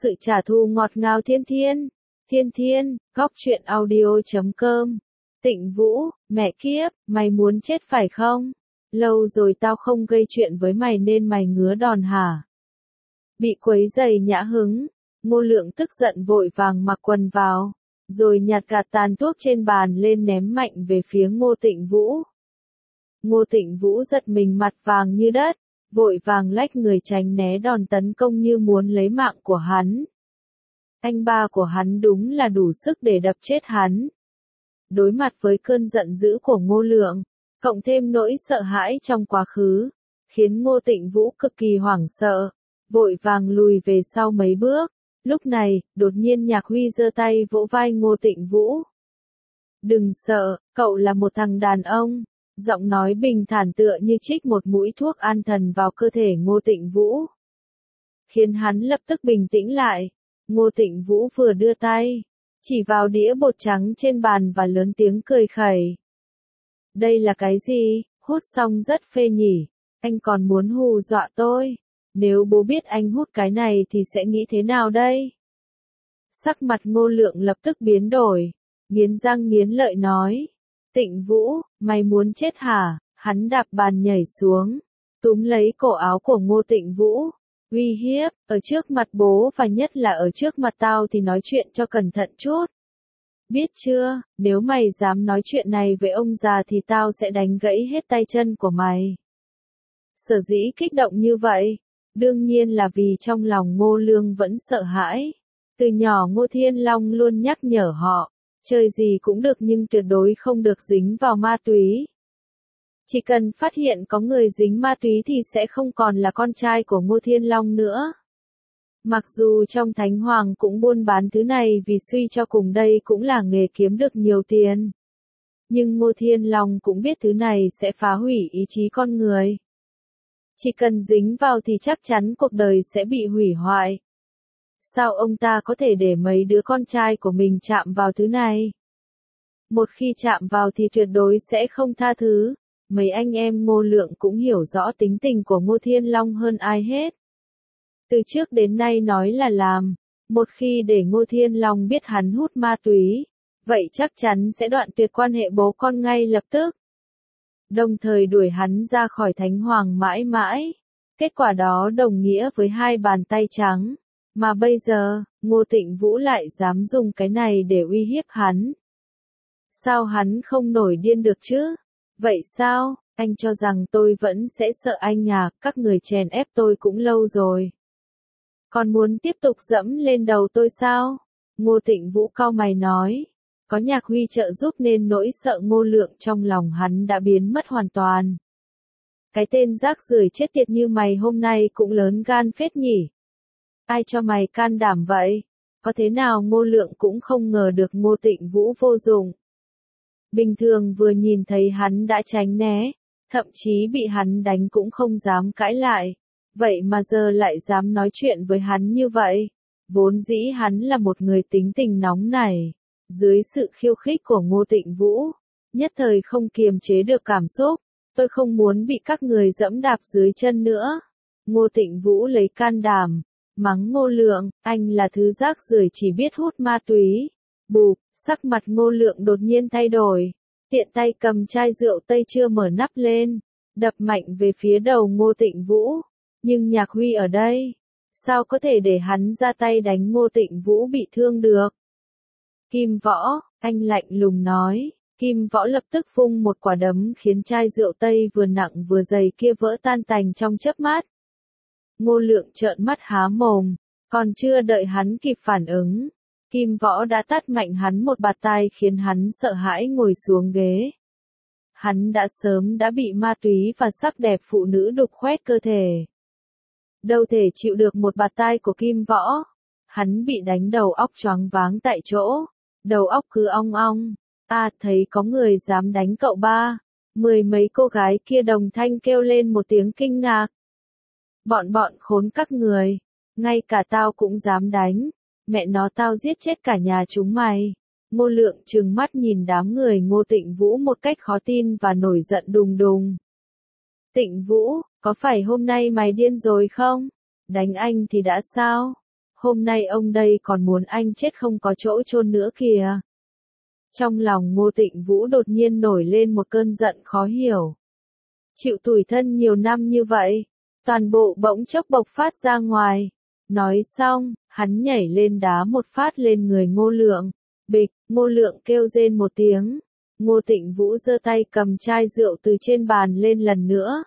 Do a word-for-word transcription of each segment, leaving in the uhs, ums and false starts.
sự trả thù ngọt ngào thiên thiên. Thiên thiên, góc truyện audio chấm com. Tịnh Vũ, mẹ kiếp, mày muốn chết phải không? Lâu rồi tao không gây chuyện với mày nên mày ngứa đòn hả? Bị quấy giày nhã hứng, Ngô Lượng tức giận vội vàng mặc quần vào, rồi nhặt gạt tàn thuốc trên bàn lên ném mạnh về phía Ngô Tịnh Vũ. Ngô Tịnh Vũ giật mình mặt vàng như đất, vội vàng lách người tránh né đòn tấn công như muốn lấy mạng của hắn. Anh ba của hắn đúng là đủ sức để đập chết hắn. Đối mặt với cơn giận dữ của Ngô Lượng, cộng thêm nỗi sợ hãi trong quá khứ, khiến Ngô Tịnh Vũ cực kỳ hoảng sợ, vội vàng lùi về sau mấy bước. Lúc này, đột nhiên Nhạc Huy giơ tay vỗ vai Ngô Tịnh Vũ. Đừng sợ, cậu là một thằng đàn ông. Giọng nói bình thản tựa như trích một mũi thuốc an thần vào cơ thể Ngô Tịnh Vũ, khiến hắn lập tức bình tĩnh lại. Ngô Tịnh Vũ vừa đưa tay, chỉ vào đĩa bột trắng trên bàn và lớn tiếng cười khẩy. Đây là cái gì? Hút xong rất phê nhỉ? Anh còn muốn hù dọa tôi? Nếu bố biết anh hút cái này thì sẽ nghĩ thế nào đây? Sắc mặt Ngô Lượng lập tức biến đổi, nghiến răng nghiến lợi nói. Tịnh Vũ, mày muốn chết hả? Hắn đạp bàn nhảy xuống, túm lấy cổ áo của Ngô Tịnh Vũ, uy hiếp, ở trước mặt bố và nhất là ở trước mặt tao thì nói chuyện cho cẩn thận chút. Biết chưa, nếu mày dám nói chuyện này với ông già thì tao sẽ đánh gãy hết tay chân của mày. Sở dĩ kích động như vậy, đương nhiên là vì trong lòng Ngô Lương vẫn sợ hãi. Từ nhỏ Ngô Thiên Long luôn nhắc nhở họ, chơi gì cũng được nhưng tuyệt đối không được dính vào ma túy. Chỉ cần phát hiện có người dính ma túy thì sẽ không còn là con trai của Ngô Thiên Long nữa. Mặc dù trong Thánh Hoàng cũng buôn bán thứ này vì suy cho cùng đây cũng là nghề kiếm được nhiều tiền. Nhưng Ngô Thiên Long cũng biết thứ này sẽ phá hủy ý chí con người. Chỉ cần dính vào thì chắc chắn cuộc đời sẽ bị hủy hoại. Sao ông ta có thể để mấy đứa con trai của mình chạm vào thứ này? Một khi chạm vào thì tuyệt đối sẽ không tha thứ. Mấy anh em Ngô Lượng cũng hiểu rõ tính tình của Ngô Thiên Long hơn ai hết. Từ trước đến nay nói là làm, một khi để Ngô Thiên Long biết hắn hút ma túy, vậy chắc chắn sẽ đoạn tuyệt quan hệ bố con ngay lập tức. Đồng thời đuổi hắn ra khỏi Thánh Hoàng mãi mãi. Kết quả đó đồng nghĩa với hai bàn tay trắng. Mà bây giờ, Ngô Tịnh Vũ lại dám dùng cái này để uy hiếp hắn. Sao hắn không nổi điên được chứ? Vậy sao, anh cho rằng tôi vẫn sẽ sợ anh à, các người chèn ép tôi cũng lâu rồi. Còn muốn tiếp tục dẫm lên đầu tôi sao? Ngô Tịnh Vũ cau mày nói. Có Nhạc Huy trợ giúp nên nỗi sợ Ngô Lượng trong lòng hắn đã biến mất hoàn toàn. Cái tên rác rưởi chết tiệt như mày hôm nay cũng lớn gan phết nhỉ? Ai cho mày can đảm vậy? Có thế nào Ngô Lượng cũng không ngờ được Ngô Tịnh Vũ vô dụng. Bình thường vừa nhìn thấy hắn đã tránh né, thậm chí bị hắn đánh cũng không dám cãi lại. Vậy mà giờ lại dám nói chuyện với hắn như vậy. Vốn dĩ hắn là một người tính tình nóng nảy. Dưới sự khiêu khích của Ngô Tịnh Vũ, nhất thời không kiềm chế được cảm xúc. Tôi không muốn bị các người dẫm đạp dưới chân nữa. Ngô Tịnh Vũ lấy can đảm, mắng Ngô Lượng, anh là thứ rác rưởi chỉ biết hút ma túy. Bụp, sắc mặt Ngô Lượng đột nhiên thay đổi, tiện tay cầm chai rượu tây chưa mở nắp lên, đập mạnh về phía đầu Ngô Tịnh Vũ. Nhưng Nhạc Huy ở đây, sao có thể để hắn ra tay đánh Ngô Tịnh Vũ bị thương được? Kim Võ, anh lạnh lùng nói. Kim Võ lập tức vung một quả đấm khiến chai rượu tây vừa nặng vừa dày kia vỡ tan tành trong chớp mắt. Ngô Lượng trợn mắt há mồm, còn chưa đợi hắn kịp phản ứng, Kim Võ đã tát mạnh hắn một bạt tai khiến hắn sợ hãi ngồi xuống ghế. Hắn đã sớm đã bị ma túy và sắc đẹp phụ nữ đục khoét cơ thể. Đâu thể chịu được một bạt tai của Kim Võ. Hắn bị đánh đầu óc choáng váng tại chỗ, đầu óc cứ ong ong. À, thấy có người dám đánh cậu ba. Mười mấy cô gái kia đồng thanh kêu lên một tiếng kinh ngạc. Bọn bọn khốn các người, ngay cả tao cũng dám đánh, mẹ nó tao giết chết cả nhà chúng mày. Ngô Lượng trừng mắt nhìn đám người Ngô Tịnh Vũ một cách khó tin và nổi giận đùng đùng. Tịnh Vũ, có phải hôm nay mày điên rồi không? Đánh anh thì đã sao? Hôm nay ông đây còn muốn anh chết không có chỗ chôn nữa kìa. Trong lòng Ngô Tịnh Vũ đột nhiên nổi lên một cơn giận khó hiểu. Chịu tủi thân nhiều năm như vậy, toàn bộ bỗng chốc bộc phát ra ngoài. Nói xong, hắn nhảy lên đá một phát lên người Ngô Lượng. Bịch, Ngô Lượng kêu rên một tiếng. Ngô Tịnh Vũ giơ tay cầm chai rượu từ trên bàn lên lần nữa.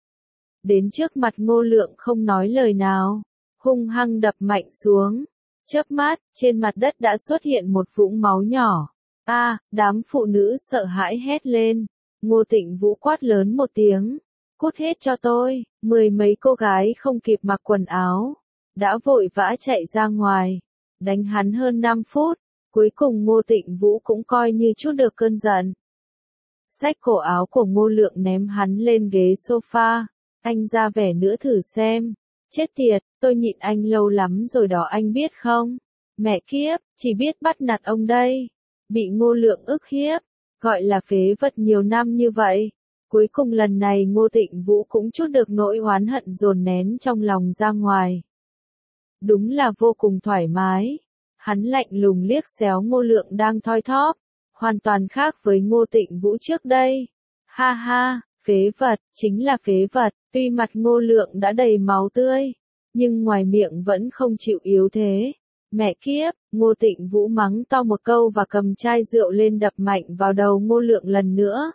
Đến trước mặt Ngô Lượng không nói lời nào, hung hăng đập mạnh xuống. Chớp mắt, trên mặt đất đã xuất hiện một vũng máu nhỏ. A, à, đám phụ nữ sợ hãi hét lên. Ngô Tịnh Vũ quát lớn một tiếng. Cút hết cho tôi. Mười mấy cô gái không kịp mặc quần áo, đã vội vã chạy ra ngoài. Đánh hắn hơn năm phút. Cuối cùng Ngô Tịnh Vũ cũng coi như chút được cơn giận. Xách cổ áo của Ngô Lượng ném hắn lên ghế sofa. Anh ra vẻ nữa thử xem. Chết tiệt, tôi nhịn anh lâu lắm rồi đó anh biết không? Mẹ kiếp, chỉ biết bắt nạt ông đây. Bị Ngô Lượng ức hiếp, gọi là phế vật nhiều năm như vậy. Cuối cùng lần này Ngô Tịnh Vũ cũng chút được nỗi oán hận dồn nén trong lòng ra ngoài. Đúng là vô cùng thoải mái. Hắn lạnh lùng liếc xéo Ngô Lượng đang thoi thóp, hoàn toàn khác với Ngô Tịnh Vũ trước đây. Ha ha, phế vật, chính là phế vật. Tuy mặt Ngô Lượng đã đầy máu tươi, nhưng ngoài miệng vẫn không chịu yếu thế. Mẹ kiếp, Ngô Tịnh Vũ mắng to một câu và cầm chai rượu lên đập mạnh vào đầu Ngô Lượng lần nữa.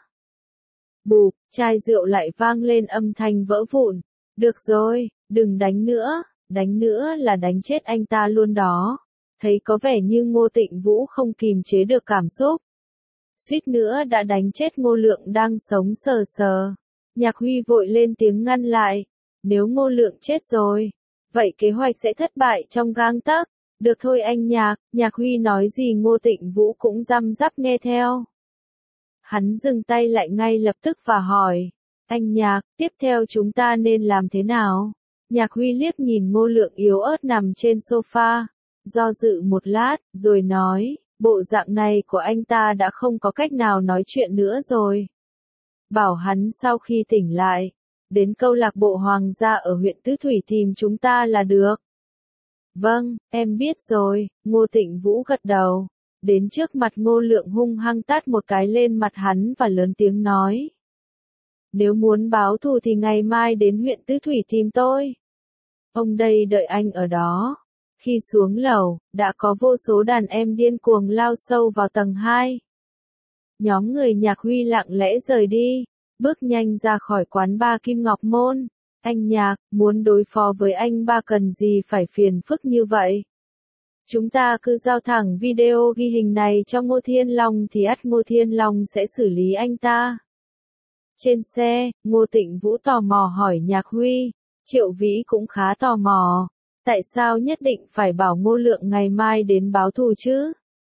Bụp, chai rượu lại vang lên âm thanh vỡ vụn. Được rồi, đừng đánh nữa, đánh nữa là đánh chết anh ta luôn đó. Thấy có vẻ như Ngô Tịnh Vũ không kìm chế được cảm xúc. Suýt nữa đã đánh chết Ngô Lượng đang sống sờ sờ. Nhạc Huy vội lên tiếng ngăn lại. Nếu Ngô Lượng chết rồi, vậy kế hoạch sẽ thất bại trong gang tấc. Được thôi anh Nhạc, Nhạc Huy nói gì Ngô Tịnh Vũ cũng răm rắp nghe theo. Hắn dừng tay lại ngay lập tức và hỏi. Anh Nhạc, tiếp theo chúng ta nên làm thế nào? Nhạc Huy liếc nhìn Ngô Lượng yếu ớt nằm trên sofa, do dự một lát, rồi nói, bộ dạng này của anh ta đã không có cách nào nói chuyện nữa rồi. Bảo hắn sau khi tỉnh lại, đến câu lạc bộ Hoàng gia ở huyện Tứ Thủy tìm chúng ta là được. Vâng, em biết rồi, Ngô Tịnh Vũ gật đầu. Đến trước mặt Ngô Lượng hung hăng tát một cái lên mặt hắn và lớn tiếng nói. Nếu muốn báo thù thì ngày mai đến huyện Tứ Thủy tìm tôi. Ông đây đợi anh ở đó. Khi xuống lầu, đã có vô số đàn em điên cuồng lao sâu vào tầng hai. Nhóm người Nhạc Huy lặng lẽ rời đi, bước nhanh ra khỏi quán bar Kim Ngọc Môn. Anh Nhạc, muốn đối phó với anh ba cần gì phải phiền phức như vậy? Chúng ta cứ giao thẳng video ghi hình này cho Ngô Thiên Long thì ắt Ngô Thiên Long sẽ xử lý anh ta. Trên xe, Ngô Tịnh Vũ tò mò hỏi Nhạc Huy, Triệu Vĩ cũng khá tò mò. Tại sao nhất định phải bảo Ngô Lượng ngày mai đến báo thù chứ?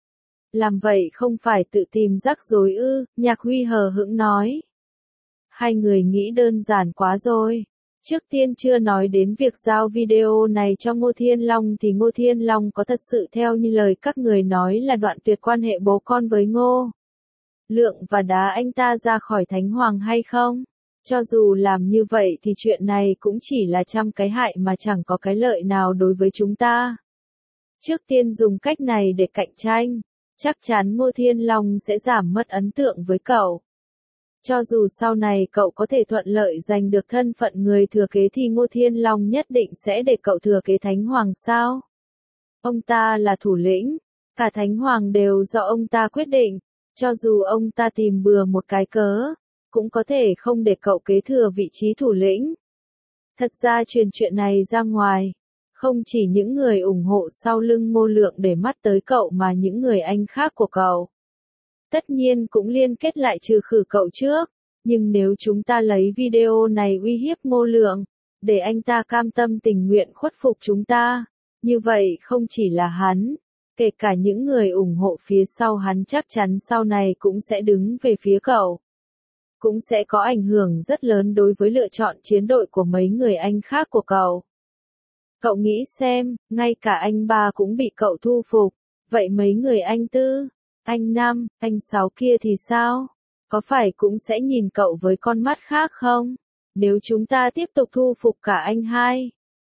Làm vậy không phải tự tìm rắc rối ư, Nhạc Huy hờ hững nói. Hai người nghĩ đơn giản quá rồi. Trước tiên chưa nói đến việc giao video này cho Ngô Thiên Long thì Ngô Thiên Long có thật sự theo như lời các người nói là đoạn tuyệt quan hệ bố con với Ngô Lượng và đá anh ta ra khỏi Thánh Hoàng hay không? Cho dù làm như vậy thì chuyện này cũng chỉ là trăm cái hại mà chẳng có cái lợi nào đối với chúng ta. Trước tiên dùng cách này để cạnh tranh, chắc chắn Ngô Thiên Long sẽ giảm mất ấn tượng với cậu. Cho dù sau này cậu có thể thuận lợi giành được thân phận người thừa kế thì Ngô Thiên Long nhất định sẽ để cậu thừa kế Thánh Hoàng sao? Ông ta là thủ lĩnh, cả Thánh Hoàng đều do ông ta quyết định, cho dù ông ta tìm bừa một cái cớ, cũng có thể không để cậu kế thừa vị trí thủ lĩnh. Thật ra truyền chuyện này ra ngoài, không chỉ những người ủng hộ sau lưng Ngô Lượng để mắt tới cậu mà những người anh khác của cậu. Tất nhiên cũng liên kết lại trừ khử cậu trước, nhưng nếu chúng ta lấy video này uy hiếp Ngô Lượng, để anh ta cam tâm tình nguyện khuất phục chúng ta, như vậy không chỉ là hắn, kể cả những người ủng hộ phía sau hắn chắc chắn sau này cũng sẽ đứng về phía cậu. Cũng sẽ có ảnh hưởng rất lớn đối với lựa chọn chiến đội của mấy người anh khác của cậu. Cậu nghĩ xem, ngay cả anh ba cũng bị cậu thu phục, vậy mấy người anh tư, anh năm, anh sáu kia thì sao? Có phải cũng sẽ nhìn cậu với con mắt khác không? Nếu chúng ta tiếp tục thu phục cả anh hai,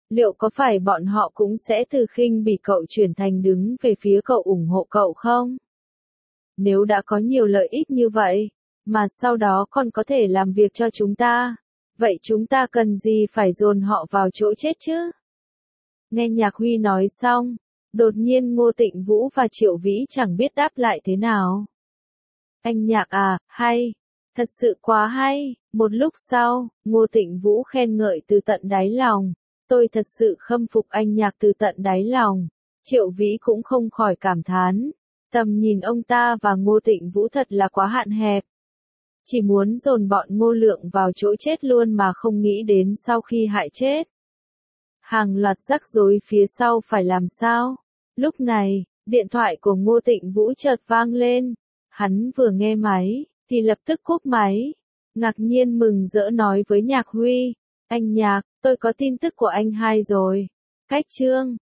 Liệu có phải bọn họ cũng sẽ từ khinh bỉ cậu chuyển thành đứng về phía cậu ủng hộ cậu không? Nếu đã có nhiều lợi ích như vậy, mà sau đó còn có thể làm việc cho chúng ta, vậy chúng ta cần gì phải dồn họ vào chỗ chết chứ? Nghe Nhạc Huy nói xong, đột nhiên Ngô Tịnh Vũ và Triệu Vĩ chẳng biết đáp lại thế nào. Anh Nhạc à, hay, thật sự quá hay, một lúc sau, Ngô Tịnh Vũ khen ngợi từ tận đáy lòng, tôi thật sự khâm phục anh Nhạc từ tận đáy lòng. Triệu Vĩ cũng không khỏi cảm thán, tầm nhìn ông ta và Ngô Tịnh Vũ thật là quá hạn hẹp. Chỉ muốn dồn bọn Ngô Lượng vào chỗ chết luôn mà không nghĩ đến sau khi hại chết. Hàng loạt rắc rối phía sau phải làm sao? Lúc này, điện thoại của Ngô Tịnh Vũ chợt vang lên. Hắn vừa nghe máy, thì lập tức cúp máy. Ngạc nhiên mừng rỡ nói với Nhạc Huy, anh Nhạc, tôi có tin tức của anh hai rồi. Cách chương